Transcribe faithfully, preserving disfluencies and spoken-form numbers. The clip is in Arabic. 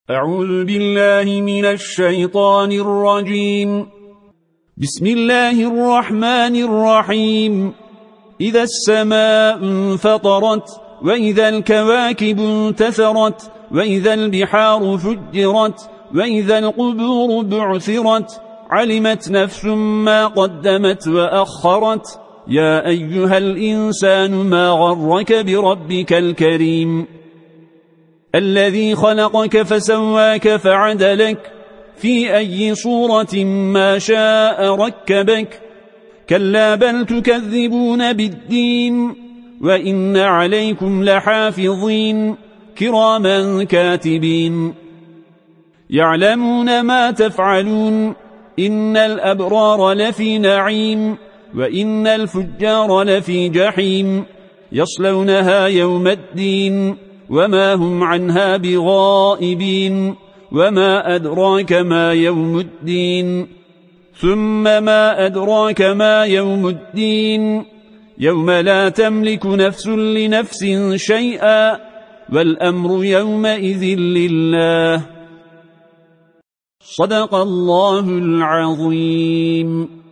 أعوذ بالله من الشيطان الرجيم. بسم الله الرحمن الرحيم. إذا السماء انفطرت وإذا الكواكب انتثرت وإذا البحار فجرت وإذا القبور بعثرت علمت نفس ما قدمت وأخرت. يا أيها الإنسان ما غرك بربك الكريم الذي خلقك فسواك فعدلك في أي صورة ما شاء ركبك. كلا بل تكذبون بالدين وإن عليكم لحافظين كراما كاتبين يعلمون ما تفعلون. إن الأبرار لفي نعيم وإن الفجار لفي جحيم يصلونها يوم الدين وما هم عنها بغائبين. وما أدراك ما يوم الدين ثم ما أدراك ما يوم الدين يوم لا تملك نفس لنفس شيئا والأمر يومئذ لله. صدق الله العظيم.